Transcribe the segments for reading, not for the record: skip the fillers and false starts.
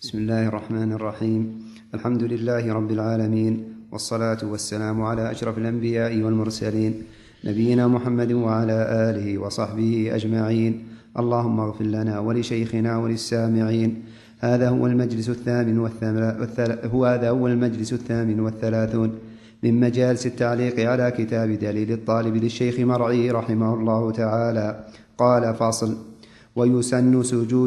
بسم الله الرحمن الرحيم. الحمد لله رب العالمين، والصلاة والسلام على أشرف الأنبياء والمرسلين، نبينا محمد وعلى آله وصحبه أجمعين. اللهم اغفر لنا ولشيخنا وللسامعين. هذا هو المجلس الثامن والثلاثون من مجالس التعليق على كتاب دليل الطالب للشيخ مرعي رحمه الله تعالى. قال: فصل: ويسن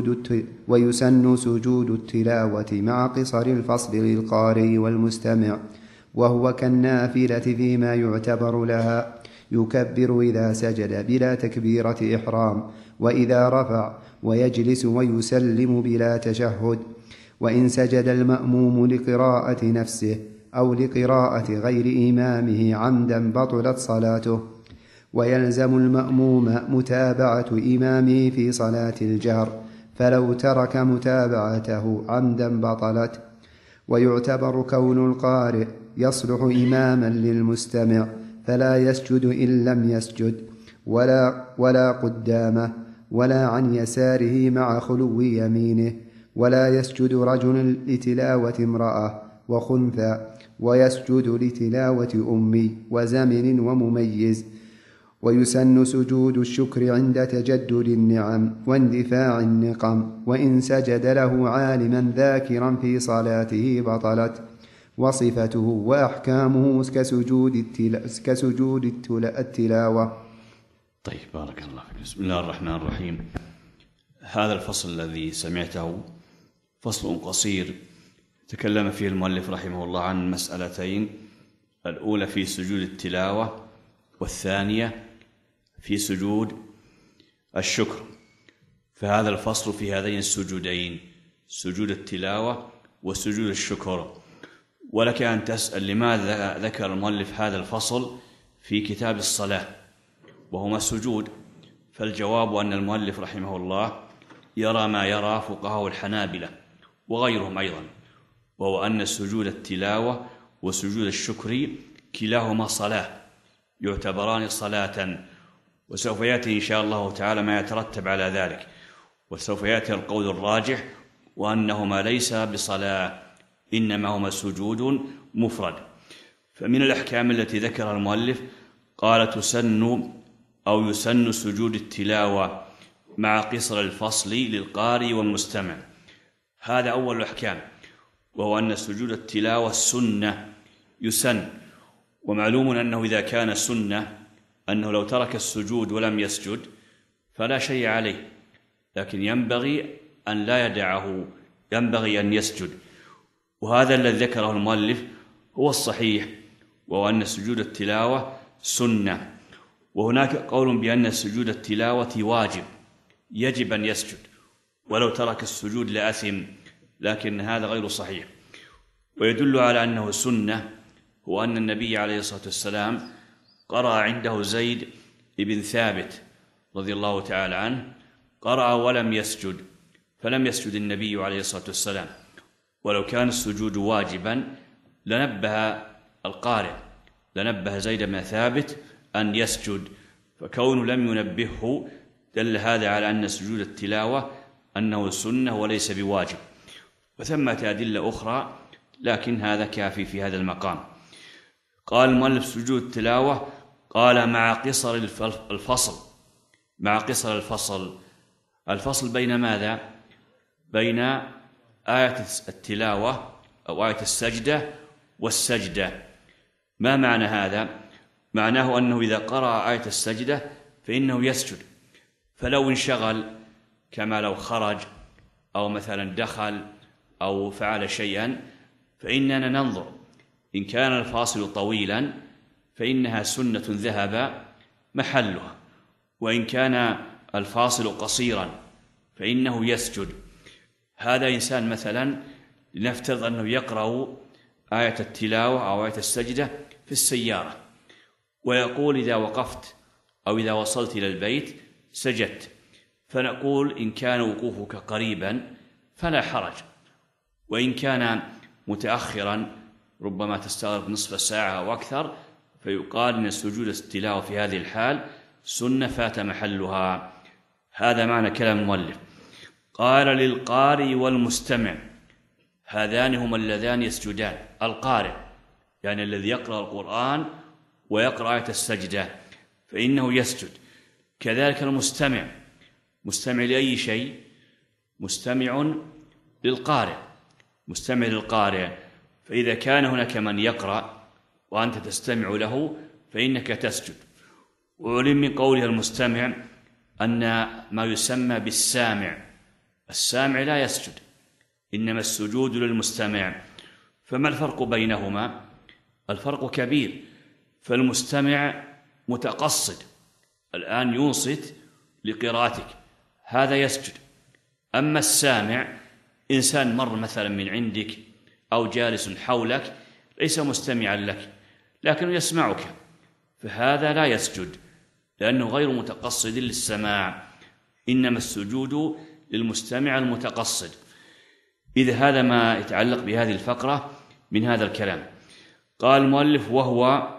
سجود التلاوة مع قصر الفصل للقارئ والمستمع، وهو كالنافلة فيما يعتبر لها. يكبر إذا سجد بلا تكبيرة إحرام، وإذا رفع، ويجلس ويسلم بلا تشهد. وإن سجد المأموم لقراءة نفسه أو لقراءة غير إمامه عمدا بطلت صلاته، ويلزم المأموم متابعة إمامه في صلاة الجهر، فلو ترك متابعته عمدا بطلت. ويعتبر كون القارئ يصلح إماما للمستمع، فلا يسجد إن لم يسجد، ولا قدامه، ولا عن يساره مع خلو يمينه. ولا يسجد رجل لتلاوة امرأة وخنثى، ويسجد لتلاوة أمي وزمن ومميز. ويسن سجود الشكر عند تجدد النعم واندفاع النقم، وإن سجد له عالما ذاكرا في صلاته بطلت. وصفته وأحكامه كسجود التلاوة. طيب، بارك الله فيك. بسم الله الرحمن الرحيم. هذا الفصل الذي سمعته فصل قصير تكلم فيه المؤلف رحمه الله عن مسألتين: الأولى في سجود التلاوة، والثانية في سجود الشكر. فهذا الفصل في هذين السجودين، سجود التلاوة وسجود الشكر. ولك أن تسأل لماذا ذكر المؤلف هذا الفصل في كتاب الصلاة وهما السجود؟ فالجواب أن المؤلف رحمه الله يرى ما يرى فقهاء الحنابلة وغيرهم أيضا، وهو أن سجود التلاوة وسجود الشكر كلاهما صلاة، يعتبران صلاة. وسوف يأتي إن شاء الله تعالى ما يترتب على ذلك، وسوف يأتي القول الراجح وأنهما ليس بصلاة، إنما هما سجود مفرد. فمن الأحكام التي ذكرها المؤلف قال: يسن سجود التلاوة مع قصر الفصل للقارئ والمستمع. هذا أول الأحكام، وهو أن سجود التلاوة سنة يسن. ومعلوم أنه إذا كان سنة أنه لو ترك السجود ولم يسجد فلا شيء عليه، لكن ينبغي أن لا يدعه، ينبغي أن يسجد. وهذا الذي ذكره المؤلف هو الصحيح، وهو أن سجود التلاوة سنة. وهناك قول بأن سجود التلاوة واجب، يجب أن يسجد، ولو ترك السجود لأثم، لكن هذا غير صحيح. ويدل على أنه سنة هو أن النبي عليه الصلاة والسلام قرأ عنده زيد بن ثابت رضي الله تعالى عنه، قرأ ولم يسجد، فلم يسجد النبي عليه الصلاة والسلام. ولو كان السجود واجبا لنبه القارئ، لنبه زيد بن ثابت أن يسجد، فكونه لم ينبهه دل هذا على أن سجود التلاوة أنه سنة وليس بواجب. وثمة أدلة أخرى، لكن هذا كافي في هذا المقام. قال المؤلف: سجود التلاوة، قال: مع قصر الفصل. مع قصر الفصل بين ماذا؟ بين آية التلاوة أو آية السجدة والسجدة. ما معنى هذا؟ معناه أنه إذا قرأ آية السجدة فإنه يسجد، فلو انشغل كما لو خرج أو مثلا دخل أو فعل شيئا فإننا ننظر، إن كان الفاصل طويلا فإنها سنة ذهب محلها، وإن كان الفاصل قصيرا فإنه يسجد. هذا إنسان مثلا لنفترض أنه يقرأ آية التلاوة أو آية السجدة في السيارة، ويقول: إذا وقفت أو إذا وصلت إلى البيت سجدت. فنقول: إن كان وقوفك قريبا فلا حرج، وإن كان متأخرا ربما تستغرق نصف ساعة أو أكثر، فيقال إن سجود التلاوة في هذه الحال سنة فات محلها. هذا معنى كلام المؤلف. قال: للقارئ والمستمع. هذان هما اللذان يسجدان: القارئ يعني الذي يقرأ القرآن ويقرأ آية السجدة فإنه يسجد. كذلك المستمع، مستمع لأي شيء؟ مستمع للقارئ، مستمع للقارئ. فإذا كان هناك من يقرأ وأنت تستمع له فإنك تسجد. وعلم من قوله المستمع أن ما يسمى بالسامع، السامع لا يسجد، إنما السجود للمستمع. فما الفرق بينهما؟ الفرق كبير. فالمستمع متقصد، الآن ينصت لقراءتك، هذا يسجد. أما السامع إنسان مر مثلا من عندك أو جالس حولك ليس مستمعا لك لكنه يسمعك، فهذا لا يسجد لأنه غير متقصد للسماع، إنما السجود للمستمع المتقصد. إذا هذا ما يتعلق بهذه الفقرة من هذا الكلام. قال المؤلف: وهو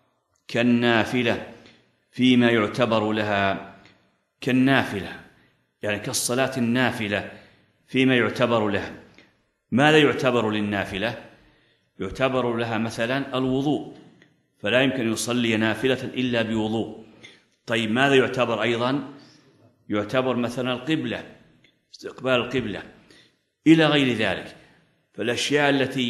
كالنافلة فيما يعتبر لها، كالنافلة يعني كالصلاة النافلة فيما يعتبر لها. ماذا يعتبر للنافلة؟ يعتبر لها مثلا الوضوء، فلا يمكن يصلي نافلة إلا بوضوء. طيب ماذا يعتبر أيضا؟ يعتبر مثلا القبلة، استقبال القبلة إلى غير ذلك. فالأشياء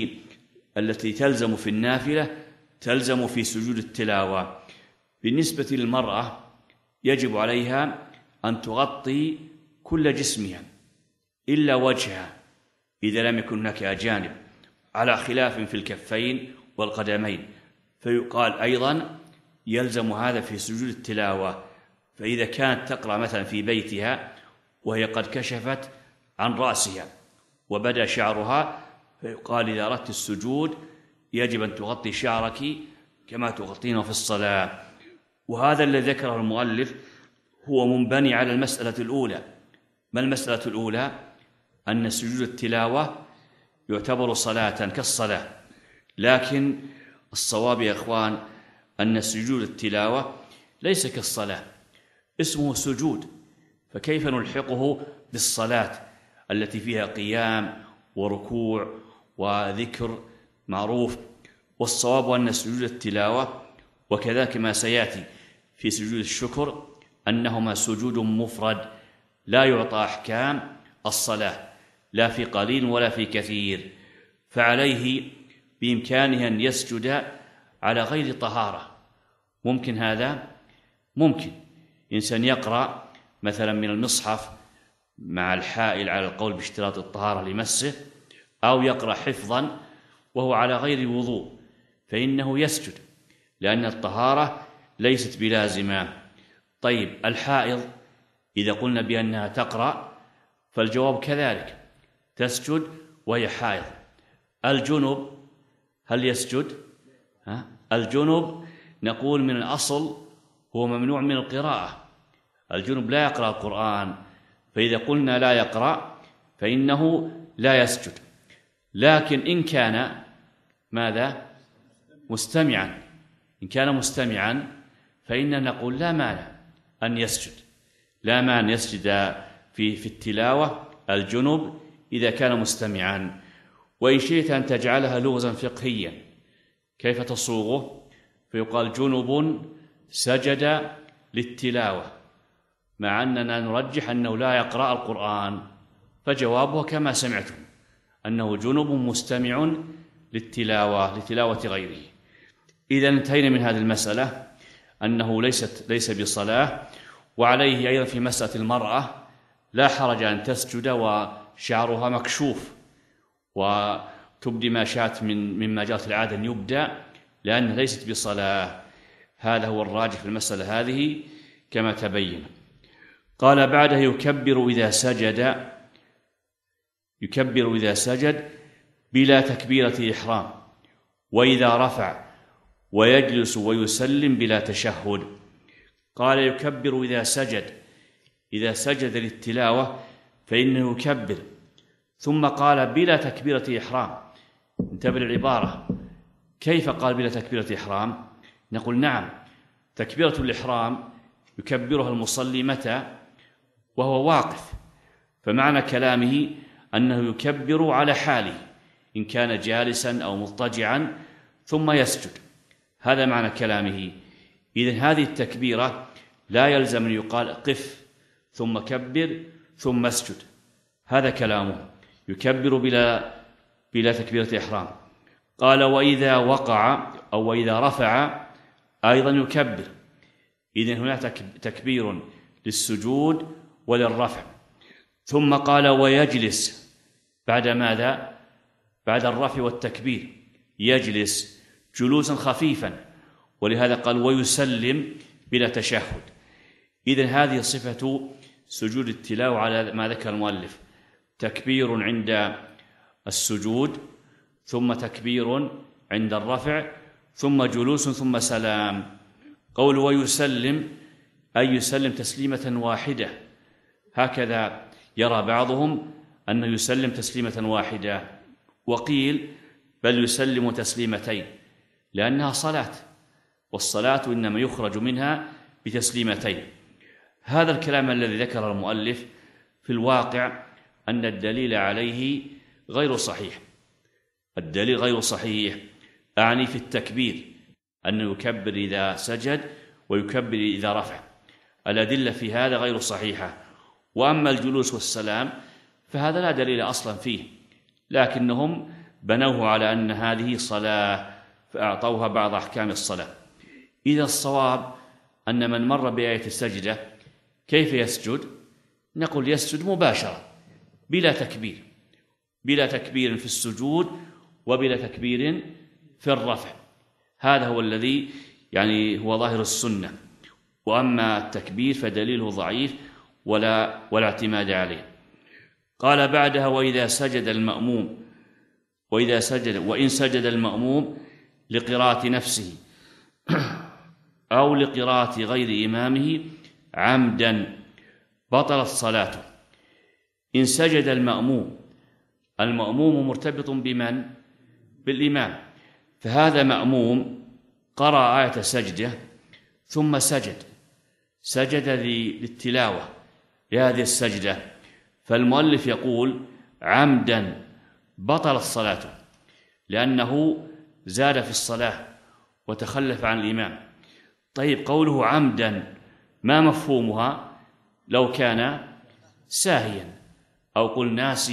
التي تلزم في النافلة تلزم في سجود التلاوة. بالنسبة للمرأة يجب عليها أن تغطي كل جسمها إلا وجهها إذا لم يكن هناك أجانب، على خلاف في الكفين والقدمين. فيقال أيضا يلزم هذا في سجود التلاوة. فإذا كانت تقرأ مثلا في بيتها وهي قد كشفت عن رأسها وبدأ شعرها، فيقال إذا أردت السجود يجب أن تغطي شعرك كما تغطينه في الصلاة. وهذا الذي ذكره المؤلف هو منبني على المسألة الأولى. ما المسألة الأولى؟ أن سجود التلاوة يعتبر صلاة كالصلاة، لكن الصواب يا إخوان أن سجود التلاوة ليس كالصلاة، اسمه سجود، فكيف نلحقه بالصلاة التي فيها قيام وركوع وذكر معروف؟ والصواب أن سجود التلاوة وكذلك ما سيأتي في سجود الشكر أنهما سجود مفرد لا يعطى أحكام الصلاة لا في قليل ولا في كثير. فعليه بإمكانه أن يسجد على غير طهارة. ممكن هذا؟ ممكن إنسان يقرأ مثلا من المصحف مع الحائل على القول باشتراط الطهارة لمسه، أو يقرأ حفظا وهو على غير وضوء، فإنه يسجد لأن الطهارة ليست بلازمة. طيب الحائض إذا قلنا بأنها تقرأ فالجواب كذلك، تسجد وهي حائض. الجنب هل يسجد؟ الجنب نقول من الأصل هو ممنوع من القراءة، الجنب لا يقرأ القرآن، فإذا قلنا لا يقرأ فإنه لا يسجد. لكن إن كان ماذا؟ مستمعا، إن كان مستمعا فإننا نقول لا مانع أن يسجد، لا مانع يسجد في التلاوة الجنب إذا كان مستمعا. وإن شئت أن تجعلها لغزا فقهيا كيف تصوغه؟ فيقال جنب سجد للتلاوة، مع أننا نرجح أنه لا يقرأ القرآن، فجوابه كما سمعتم أنه جنب مستمع لتلاوة غيره. إذا انتهينا من هذه المسألة أنه ليس بصلاة. وعليه أيضا في مسألة المرأة لا حرج أن تسجد وشعرها مكشوف وتبدي ما شاءت مما جاءت العادة أن يبدأ، لأنها ليست بصلاة. هذا هو الراجح في المسألة هذه كما تبين. قال بعده يكبر إذا سجد بلا تكبيرة إحرام، وإذا رفع ويجلس ويسلم بلا تشهد. قال يكبر إذا سجد للتلاوة فإنه يكبر، ثم قال بلا تكبيرة إحرام. انتبه العبارة، كيف قال بلا تكبيرة إحرام؟ نقول نعم، تكبيرة الإحرام يكبرها المصلي متى؟ وهو واقف، فمعنى كلامه أنه يكبر على حاله إن كان جالسا أو مضطجعا ثم يسجد. هذا معنى كلامه. إذن هذه التكبيرة لا يلزم أن يقال قف ثم كبر ثم اسجد، هذا كلامه، يكبر بلا تكبيرة إحرام. قال وإذا وقع أو وإذا رفع أيضا يكبر. إذن هناك تكبير للسجود وللرفع. ثم قال ويجلس بعد ماذا؟ بعد الرفع والتكبير يجلس جلوسا خفيفا، ولهذا قال ويسلم بلا تشهد. إذن هذه صفة سجود التلاوة على ما ذكر المؤلف: تكبير عند السجود، ثم تكبير عند الرفع، ثم جلوس، ثم سلام. قول ويسلم أي يسلم تسليمة واحدة، هكذا يرى بعضهم أنه يسلم تسليمة واحدة، وقيل بل يسلم تسليمتين لأنها صلاة، والصلاة إنما يخرج منها بتسليمتين. هذا الكلام الذي ذكر المؤلف في الواقع أن الدليل عليه غير صحيح. الدليل غير صحيح، أعني في التكبير أنه يكبر إذا سجد ويكبر إذا رفع، الأدلة في هذا غير صحيحة. وأما الجلوس والسلام فهذا لا دليل أصلا فيه، لكنهم بنوه على أن هذه صلاة فأعطوها بعض أحكام الصلاة. إذا الصواب أن من مر بآية السجدة كيف يسجد؟ نقول يسجد مباشرة بلا تكبير في السجود وبلا تكبير في الرفع. هذا هو الذي هو ظاهر السنة. وأما التكبير فدليله ضعيف ولا اعتماد عليه. قال بعدها وإن سجد المأموم لقراءة نفسه أو لقراءة غير إمامه عمدا بطلت صلاته. إن سجد المأموم مرتبط بمن؟ بالإمام، فهذا مأموم قرأ آية سجدة ثم سجد للتلاوة لهذه السجدة، فالمؤلف يقول عمدا بطلت صلاته لأنه زاد في الصلاة وتخلف عن الإمام. طيب قوله عمدا ما مفهومها؟ لو كان ساهيا أو قل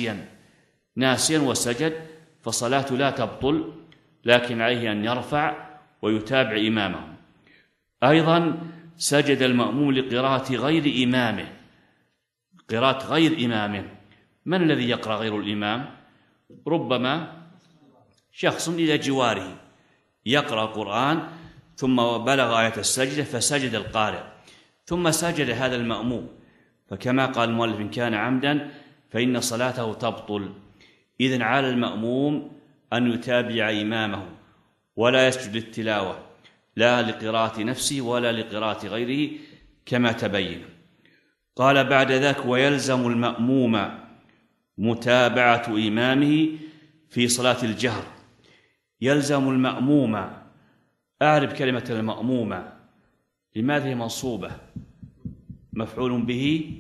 ناسيا وسجد فصلاته لا تبطل، لكن عليه أن يرفع ويتابع إمامه. أيضا سجد المأموم لقراءة غير إمامه. قراءة غير إمامه، من الذي يقرأ غير الإمام؟ ربما شخص إلى جواره يقرأ القرآن ثم بلغ آية السجدة فسجد القارئ ثم سجد هذا المأموم، فكما قال المؤلف إن كان عمدا فإن صلاته تبطل. إذن على المأموم أن يتابع إمامه ولا يسجد للتلاوة لا لقراءة نفسه ولا لقراءة غيره كما تبين. قال بعد ذلك ويلزم المأموم متابعة إمامه في صلاة الجهر. يلزم المأموم، أعرف كلمة المأمومة لماذا هي منصوبة؟ مفعول به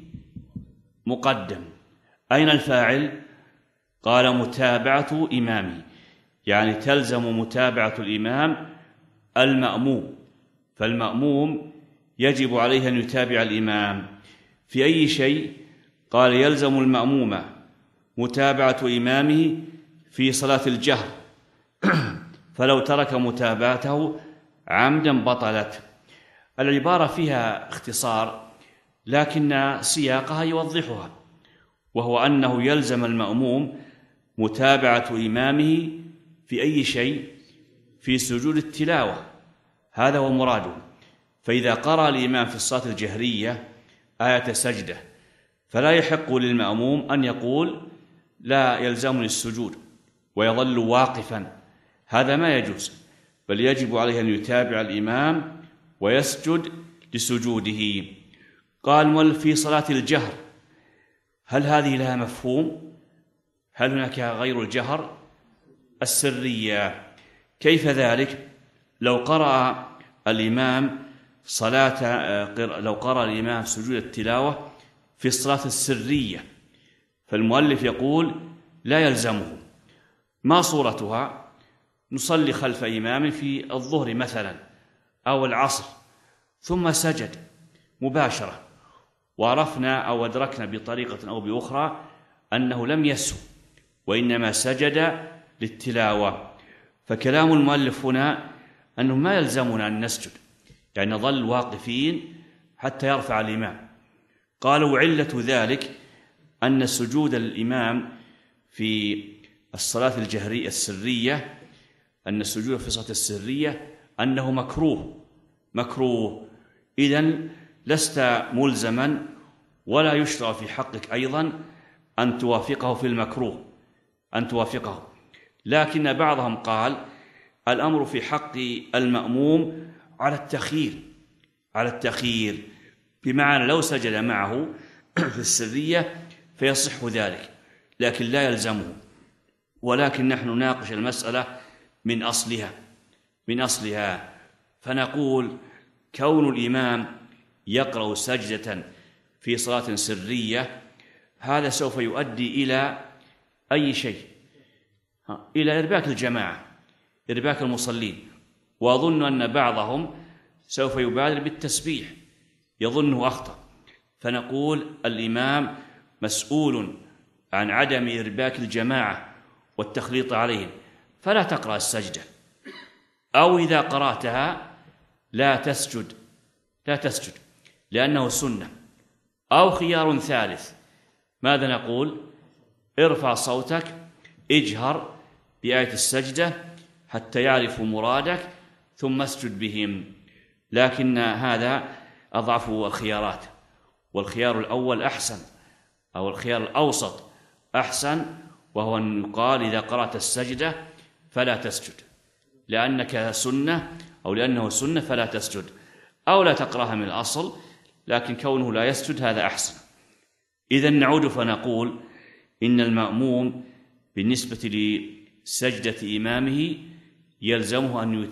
مقدم، أين الفاعل؟ قال متابعة إمامه، يعني تلزم متابعة الإمام المأموم، فالمأموم يجب عليه أن يتابع الإمام في أي شيء. قال يلزم المأموم متابعة إمامه في صلاة الجهر فلو ترك متابعته عمدا بطلت. العبارة فيها اختصار لكن سياقها يوضحها، وهو أنه يلزم المأموم متابعة إمامه في أي شيء؟ في سجود التلاوة، هذا هو مراده. فإذا قرأ الإمام في الصلاة الجهرية آية سجدة فلا يحق للمأموم أن يقول لا يلزمني السجود ويظل واقفا، هذا ما يجوز، بل يجب عليه أن يتابع الإمام ويسجد لسجوده. قال في صلاة الجهر هل هذه لها مفهوم؟ هل هناك غير الجهر؟ السرية. كيف ذلك؟ لو قرأ الإمام سجود التلاوة في الصلاة السرية فالمؤلف يقول لا يلزمه، ما صورتها؟ نصلي خلف إمام في الظهر مثلا أو العصر ثم سجد مباشرة، وعرفنا أو أدركنا بطريقة أو بأخرى أنه لم يسهو وإنما سجد للتلاوة، فكلام المؤلف هنا أنه ما يلزمنا أن نسجد، يعني نظل واقفين حتى يرفع الإمام. قالوا علة ذلك أن سجود الإمام في الصلاة الجهرية السرية، أن السجود في الصلاة السرية أنه مكروه. إذن لست ملزما ولا يشرع في حقك أيضا أن توافقه في المكروه، أن توافقه. لكن بعضهم قال الأمر في حق المأموم على التخيير، بمعنى لو سجد معه في السرية فيصح ذلك، لكن لا يلزمه. ولكن نحن نناقش المسألة من أصلها، فنقول كون الإمام يقرأ سجدة في صلاة سرية هذا سوف يؤدي إلى أي شيء؟ إلى إرباك الجماعة، إرباك المصلين. وأظن أن بعضهم سوف يبادر بالتسبيح يظنه أخطأ، فنقول الإمام مسؤول عن عدم إرباك الجماعة والتخليط عليهم، فلا تقرأ السجدة، أو إذا قرأتها لا تسجد لأنه سنة. أو خيار ثالث، ماذا نقول؟ ارفع صوتك، اجهر بآية السجدة حتى يعرفوا مرادك ثم اسجد بهم. لكن هذا أضعف الخيارات، والخيار الأول أحسن، أو الخيار الأوسط أحسن، وهو أن يقال إذا قرأت السجدة فلا تسجد لأنك سنة، أو لأنه سنة فلا تسجد، أو لا تقرأها من الأصل، لكن كونه لا يسجد هذا أحسن. إذن نعود فنقول إن المأموم بالنسبة لسجدة إمامه يلزمه أن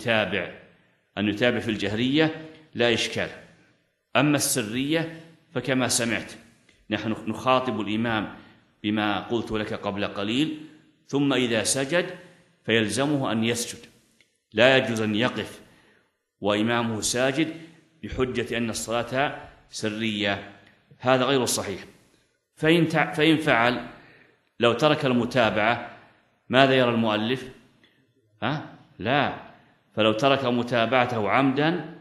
يتابع في الجهرية لا إشكال. أما السرية فكما سمعت نحن نخاطب الإمام بما قلت لك قبل قليل، ثم إذا سجد فيلزمه أن يسجد، لا يجوز أن يقف وإمامه ساجد بحجة أن الصلاة سرية، هذا غير صحيح. فإن فعل لو ترك المتابعة ماذا يرى المؤلف؟ لا، فلو ترك متابعته عمدا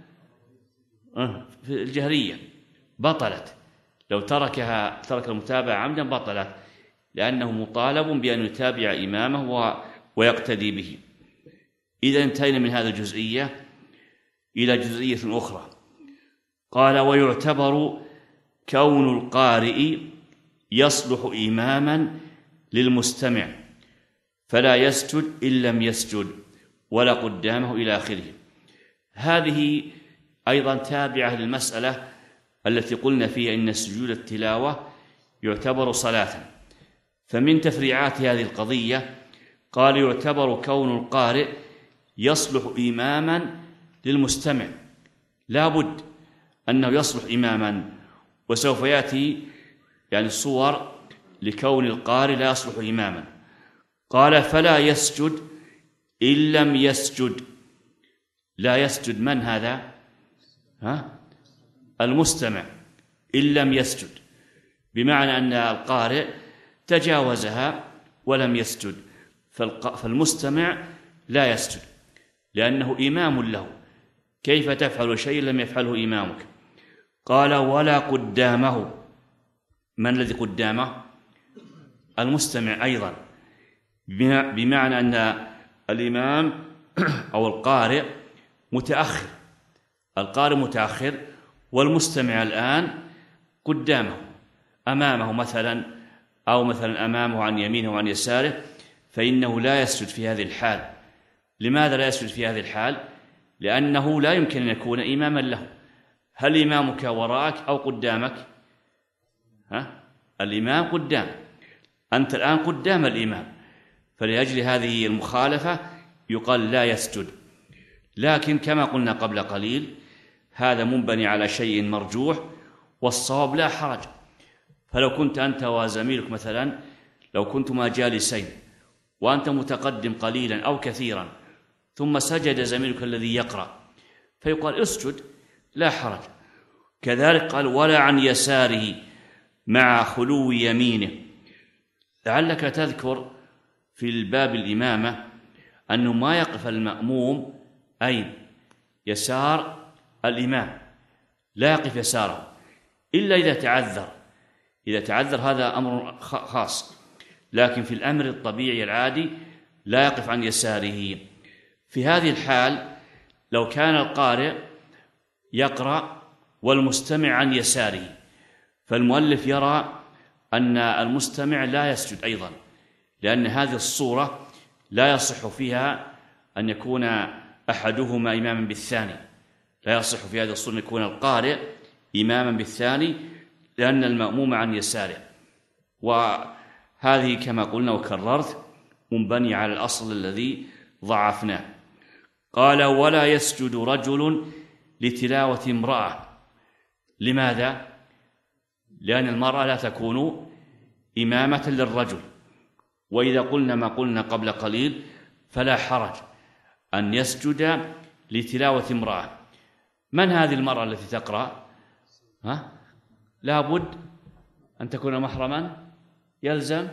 في الجهرية بطلت، لو ترك المتابعة عمدا بطلت، لأنه مطالب بأن يتابع إمامه ويقتدي به. إذا انتهينا من هذه الجزئية إلى جزئية أخرى. قال ويعتبر كون القارئ يصلح إماما للمستمع فلا يسجد إن لم يسجد ولا قدامه إلى آخره. هذه أيضا تابعة للمسألة التي قلنا فيها إن سجود التلاوة يعتبر صلاة. فمن تفريعات هذه القضية قال يعتبر كون القارئ يصلح إماما للمستمع، لا بد أنه يصلح إماما، وسوف يأتي يعني صور لكون القارئ لا يصلح إماما. قال فلا يسجد إن لم يسجد. لا يسجد من هذا؟ المستمع إن لم يسجد، بمعنى أن القارئ تجاوزها ولم يسجد، فالمستمع لا يسجد لأنه إمام له، كيف تفعل شيء لم يفعله إمامك؟ قال ولا قدامه. من الذي قدامه؟ المستمع أيضا، بمعنى أن الإمام أو القارئ متأخر، والمستمع الآن قدامه أمامه مثلا، أو مثلا أمامه عن يمينه وعن يساره، فإنه لا يسجد في هذه الحال. لماذا لا يسجد في هذه الحال؟ لأنه لا يمكن أن يكون إماما له. هل إمامك وراءك أو قدامك؟ الإمام قدام، أنت الآن قدام الإمام، فلأجل هذه المخالفة يقال لا يسجد. لكن كما قلنا قبل قليل هذا منبني على شيء مرجوح، والصواب لا حرج. فلو كنت أنت وزميلك مثلا، لو كنتما جالسين وأنت متقدم قليلا أو كثيرا ثم سجد زميلك الذي يقرأ فيقال اسجد لا حرج. كذلك قال ولا عن يساره مع خلو يمينه. لعلك تذكر في الباب الإمامة أنه ما يقف المأموم أين؟ يسار الإمام، لا يقف يساره إلا إذا تعذر. إذا تعذر هذا أمر خاص، لكن في الأمر الطبيعي العادي لا يقف عن يساره. في هذه الحال لو كان القارئ يقرأ والمستمع عن يساره فالمؤلف يرى أن المستمع لا يسجد أيضا، لأن هذه الصورة لا يصح فيها أن يكون أحدهما إماما بالثاني. لا يصح في هذه الصورة أن يكون القارئ إماما بالثاني لأن المأموم عن يساره. وهذه كما قلنا وكررت منبنية على الأصل الذي ضعفناه. قال ولا يسجد رجل لتلاوة امرأة. لماذا؟ لأن المرأة لا تكون إمامة للرجل، وإذا قلنا ما قلنا قبل قليل فلا حرج أن يسجد لتلاوة امرأة. من هذه المرأة التي تقرأ؟ لا بد أن تكون محرما؟ يلزم؟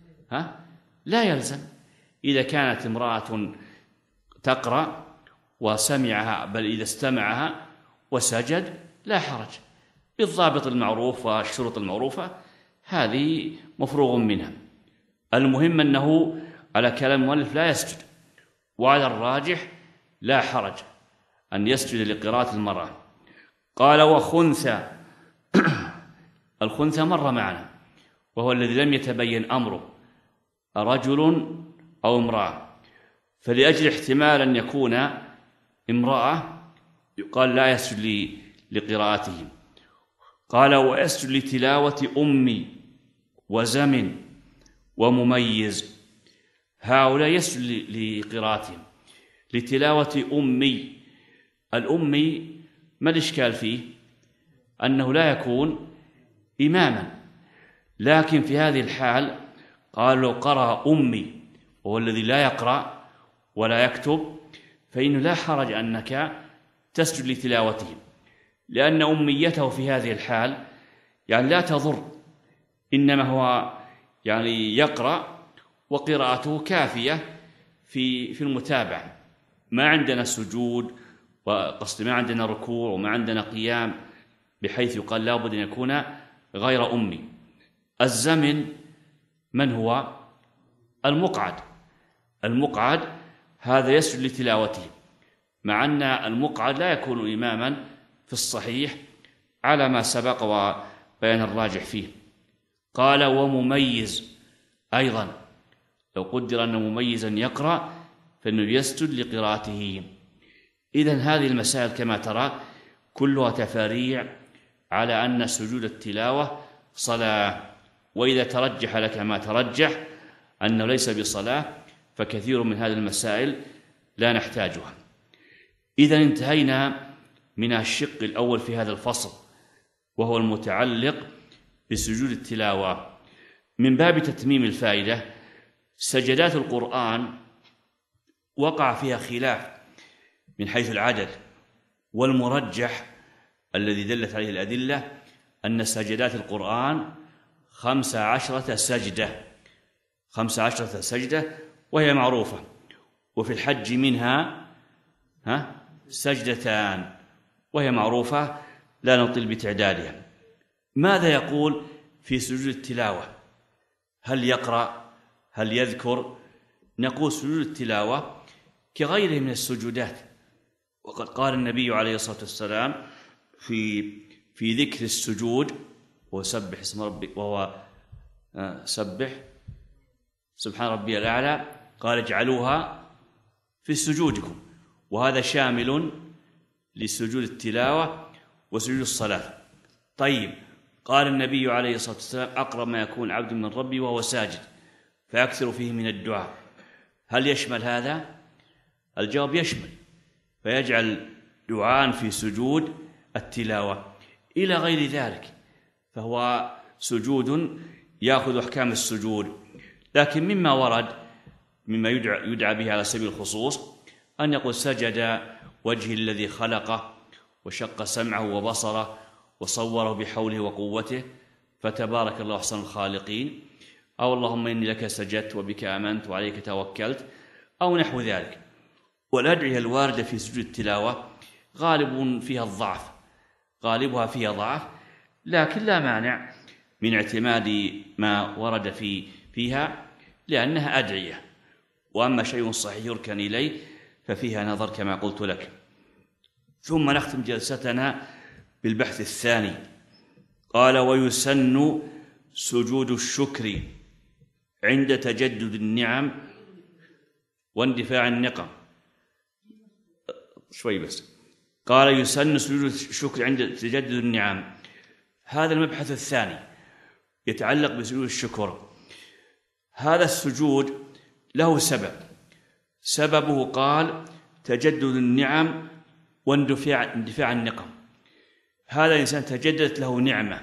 لا يلزم. إذا كانت امرأة تقرأ وسمعها، بل إذا استمعها وسجد لا حرج، بالضابط المعروف والشروط المعروفة، هذه مفروغ منها. المهم أنه على كلام المؤلف لا يسجد، وعلى الراجح لا حرج أن يسجد لقراءة المرأة. قال وخنثى. الخنثى مر معنا، وهو الذي لم يتبين أمره رجل أو امرأة، فلأجل احتمال أن يكون امرأة يقال لا يسجد لقراءته. قال ويسجد لتلاوة أمي وزمن ومميز. هؤلاء يسجد لقراءتهم. لتلاوة أمي، الأمي ما الإشكال فيه؟ أنه لا يكون إماما، لكن في هذه الحال قال لو قرأ أمي وهو الذي لا يقرأ ولا يكتب فإنه لا حرج أنك تسجد لتلاوته، لأن أميته في هذه الحال يعني لا تضر، إنما هو يعني يقرأ وقراءته كافية في المتابعة. ما عندنا سجود، وقصد ما عندنا ركوع وما عندنا قيام بحيث يقال لا بد أن يكون غير أمي. الزمن من هو؟ المقعد. المقعد هذا يسجد لتلاوته، مع أن المقعد لا يكون إماما في الصحيح على ما سبق وبيان الراجح فيه. قال ومميز أيضا، لو قدر أن مميزا يقرأ فإنه يسجد لقراءته. إذن هذه المسائل كما ترى كلها تفاريع على أن سجود التلاوة صلاة، وإذا ترجح لك ما ترجح أنه ليس بصلاة فكثير من هذه المسائل لا نحتاجها. إذن انتهينا من الشق الأول في هذا الفصل، وهو المتعلق بسجود التلاوة. من باب تتميم الفائدة، سجدات القرآن وقع فيها خلاف من حيث العدد، والمرجح الذي دلت عليه الأدلة أن سجدات القرآن 15 سجدة، 15 سجدة، وهي معروفة. وفي الحج منها سجدتان، وهي معروفة لا نطيل بتعدادها. ماذا يقول في سجود التلاوة؟ هل يقرأ؟ هل يذكر؟ نقول سجود التلاوة كغيره من السجودات، وقد قال النبي عليه الصلاة والسلام في ذكر السجود وسبح اسم ربك، وهو سبح سبحان ربي الأعلى، قال اجعلوها في سجودكم، وهذا شامل لسجود التلاوة وسجود الصلاة. طيب، قال النبي عليه الصلاة والسلام أقرب ما يكون عبد من ربي وهو ساجد فيكثر فيه من الدعاء. هل يشمل هذا؟ الجواب يشمل، فيجعل دعاء في سجود التلاوة. إلى غير ذلك فهو سجود يأخذ أحكام السجود. لكن مما ورد مما يدعى به على سبيل الخصوص أن يقول سجد وجه الذي خلقه وشق سمعه وبصره وصوره بحوله وقوته فتبارك الله أحسن الخالقين، أو اللهم إني لك سجدت وبك آمنت وعليك توكلت، أو نحو ذلك. والأدعية الواردة في سجود التلاوة غالبها فيها ضعف، لكن لا مانع من اعتماد ما ورد فيها لأنها أدعية. وأما شيء صحيح يركن إليه ففيها نظر كما قلت لك. ثم نختم جلستنا بالبحث الثاني. قال: ويسن سجود الشكر عند تجدد النعم واندفاع النقم. شوي بس. قال: يسن سجود الشكر عند تجدد النعم. هذا المبحث الثاني يتعلق بسجود الشكر. هذا السجود له سببه قال تجدد النعم واندفاع النقم. هذا الإنسان تجددت له نعمة،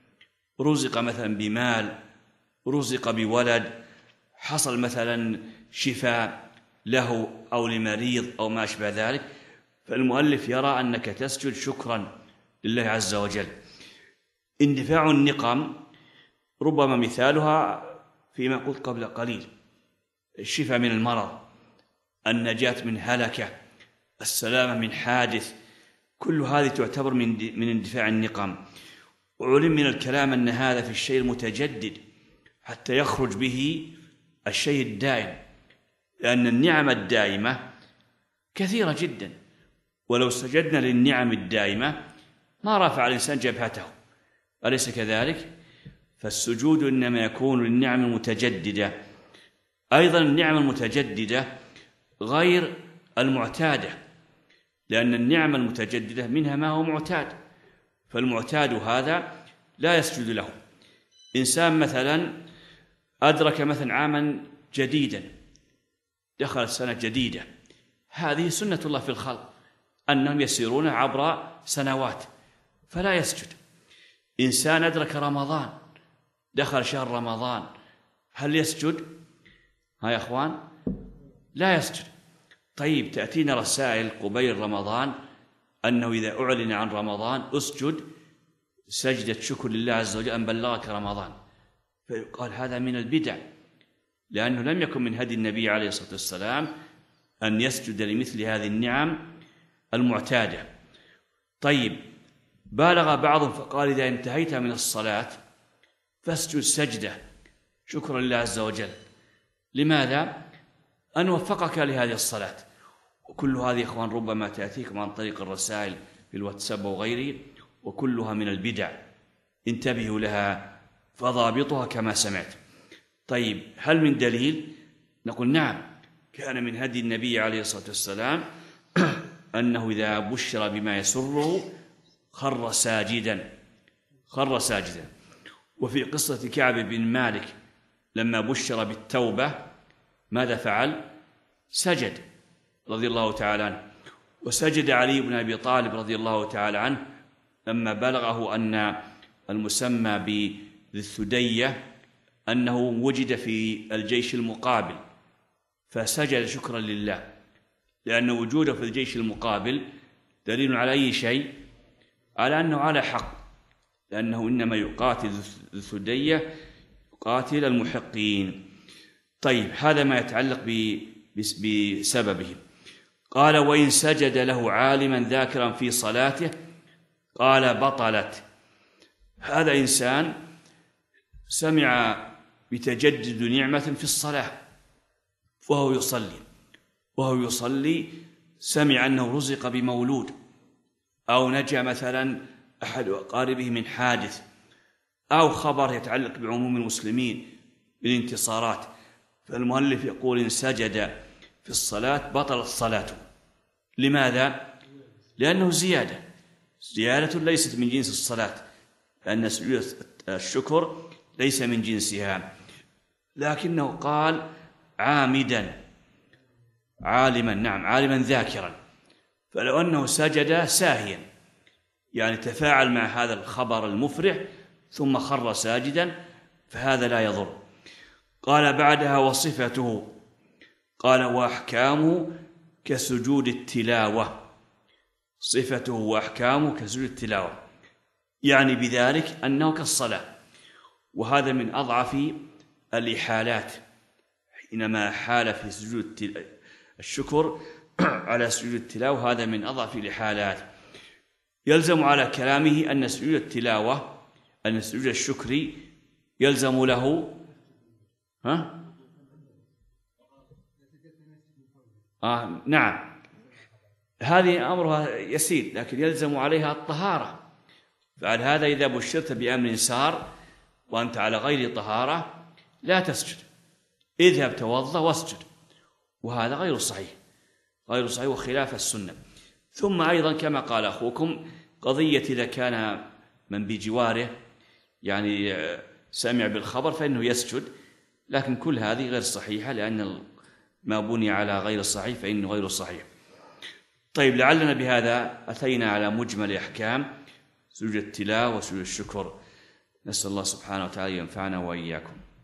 رزق مثلا بمال، رزق بولد، حصل مثلا شفاء له أو لمريض أو ما أشبه ذلك، فالمؤلف يرى أنك تسجد شكرا لله عز وجل. اندفاع النقم ربما مثالها فيما قلت قبل قليل: الشفاء من المرض، النجاة من هلكة، السلامة من حادث، كل هذه تعتبر من اندفاع النقم. وعلم من الكلام أن هذا في الشيء المتجدد حتى يخرج به الشيء الدائم، لأن النعم الدائمة كثيرة جدا، ولو سجدنا للنعم الدائمة ما رفع الإنسان جبهته، أليس كذلك؟ فالسجود إنما يكون للنعم المتجددة. أيضا النعم المتجددة غير المعتادة، لأن النعم المتجددة منها ما هو معتاد، فالمعتاد هذا لا يسجد له. إنسان مثلا أدرك مثلا عاما جديدا، دخل سنة جديدة، هذه سنة الله في الخلق أنهم يسيرون عبر سنوات فلا يسجد. إنسان أدرك رمضان، دخل شهر رمضان، هل يسجد؟ ها يا أخوان، لا يسجد. طيب تأتينا رسائل قبيل رمضان أنه إذا أعلن عن رمضان أسجد سجدة شكر لله عز وجل أن بلغك رمضان، فيقال هذا من البدع، لأنه لم يكن من هدي النبي عليه الصلاة والسلام أن يسجد لمثل هذه النعم المعتادة. طيب بالغ بعضهم فقال إذا انتهيت من الصلاة فاسجد سجدة شكرا لله عز وجل. لماذا؟ أن وفقك لهذه الصلاة. وكل هذه إخوان ربما تأتيكم عن طريق الرسائل في الواتساب وغيره، وكلها من البدع، انتبهوا لها فضابطها كما سمعت. طيب هل من دليل؟ نقول نعم، كان من هدي النبي عليه الصلاة والسلام أنه إذا بشر بما يسره خر ساجدا. وفي قصة كعب بن مالك لما بشر بالتوبة ماذا فعل؟ سجد رضي الله تعالى عنه. وسجد علي بن أبي طالب رضي الله تعالى عنه لما بلغه أن المسمى بذي الثدية أنه وجد في الجيش المقابل، فسجد شكرا لله، لأن وجوده في الجيش المقابل دليل على أي شيء؟ على أنه على حق، لأنه إنما يقاتل ذي الثدية يقاتل المحقين. طيب هذا ما يتعلق بسببه. قال وإن سجد له عالما ذاكرا في صلاته قال بطلت. هذا إنسان سمع بتجدد نعمة في الصلاة وهو يصلي سمع أنه رزق بمولود، أو نجا مثلا أحد أقاربه من حادث، أو خبر يتعلق بعموم المسلمين بالانتصارات، فالمؤلف يقول إن سجد في الصلاة بطلت صلاته. لماذا؟ لأنه زيادة ليست من جنس الصلاة، لأن سجود الشكر ليس من جنسها، لكنه قال عامدا عالما ذاكرا، فلو أنه سجد ساهيا يعني تفاعل مع هذا الخبر المفرح ثم خر ساجدا فهذا لا يضر. قال بعدها وصفته، قال وأحكامه كسجود التلاوة، صفته وأحكامه كسجود التلاوة، يعني بذلك أنه كالصلاة. وهذا من أضعف الإحالات، حينما حال في سجود الشكر على سجود التلاوة، هذا من أضعف الإحالات. يلزم على كلامه أن سجود التلاوة، أن سجود الشكر يلزم له نعم، هذه أمرها يسير، لكن يلزم عليها الطهارة. فعل هذا إذا بشرت بأمر سار وأنت على غير طهارة لا تسجد، اذهب توضأ واسجد، وهذا غير صحيح، غير صحيح وخلاف السنة. ثم أيضا كما قال أخوكم قضية إذا كان من بجواره يعني سمع بالخبر فإنه يسجد، لكن كل هذه غير صحيحة، لأن ما بني على غير الصحيح فإنه غير صحيح. طيب، لعلنا بهذا أتينا على مجمل أحكام سجود التلاوة وسجود الشكر. نسأل الله سبحانه وتعالى ينفعنا وإياكم.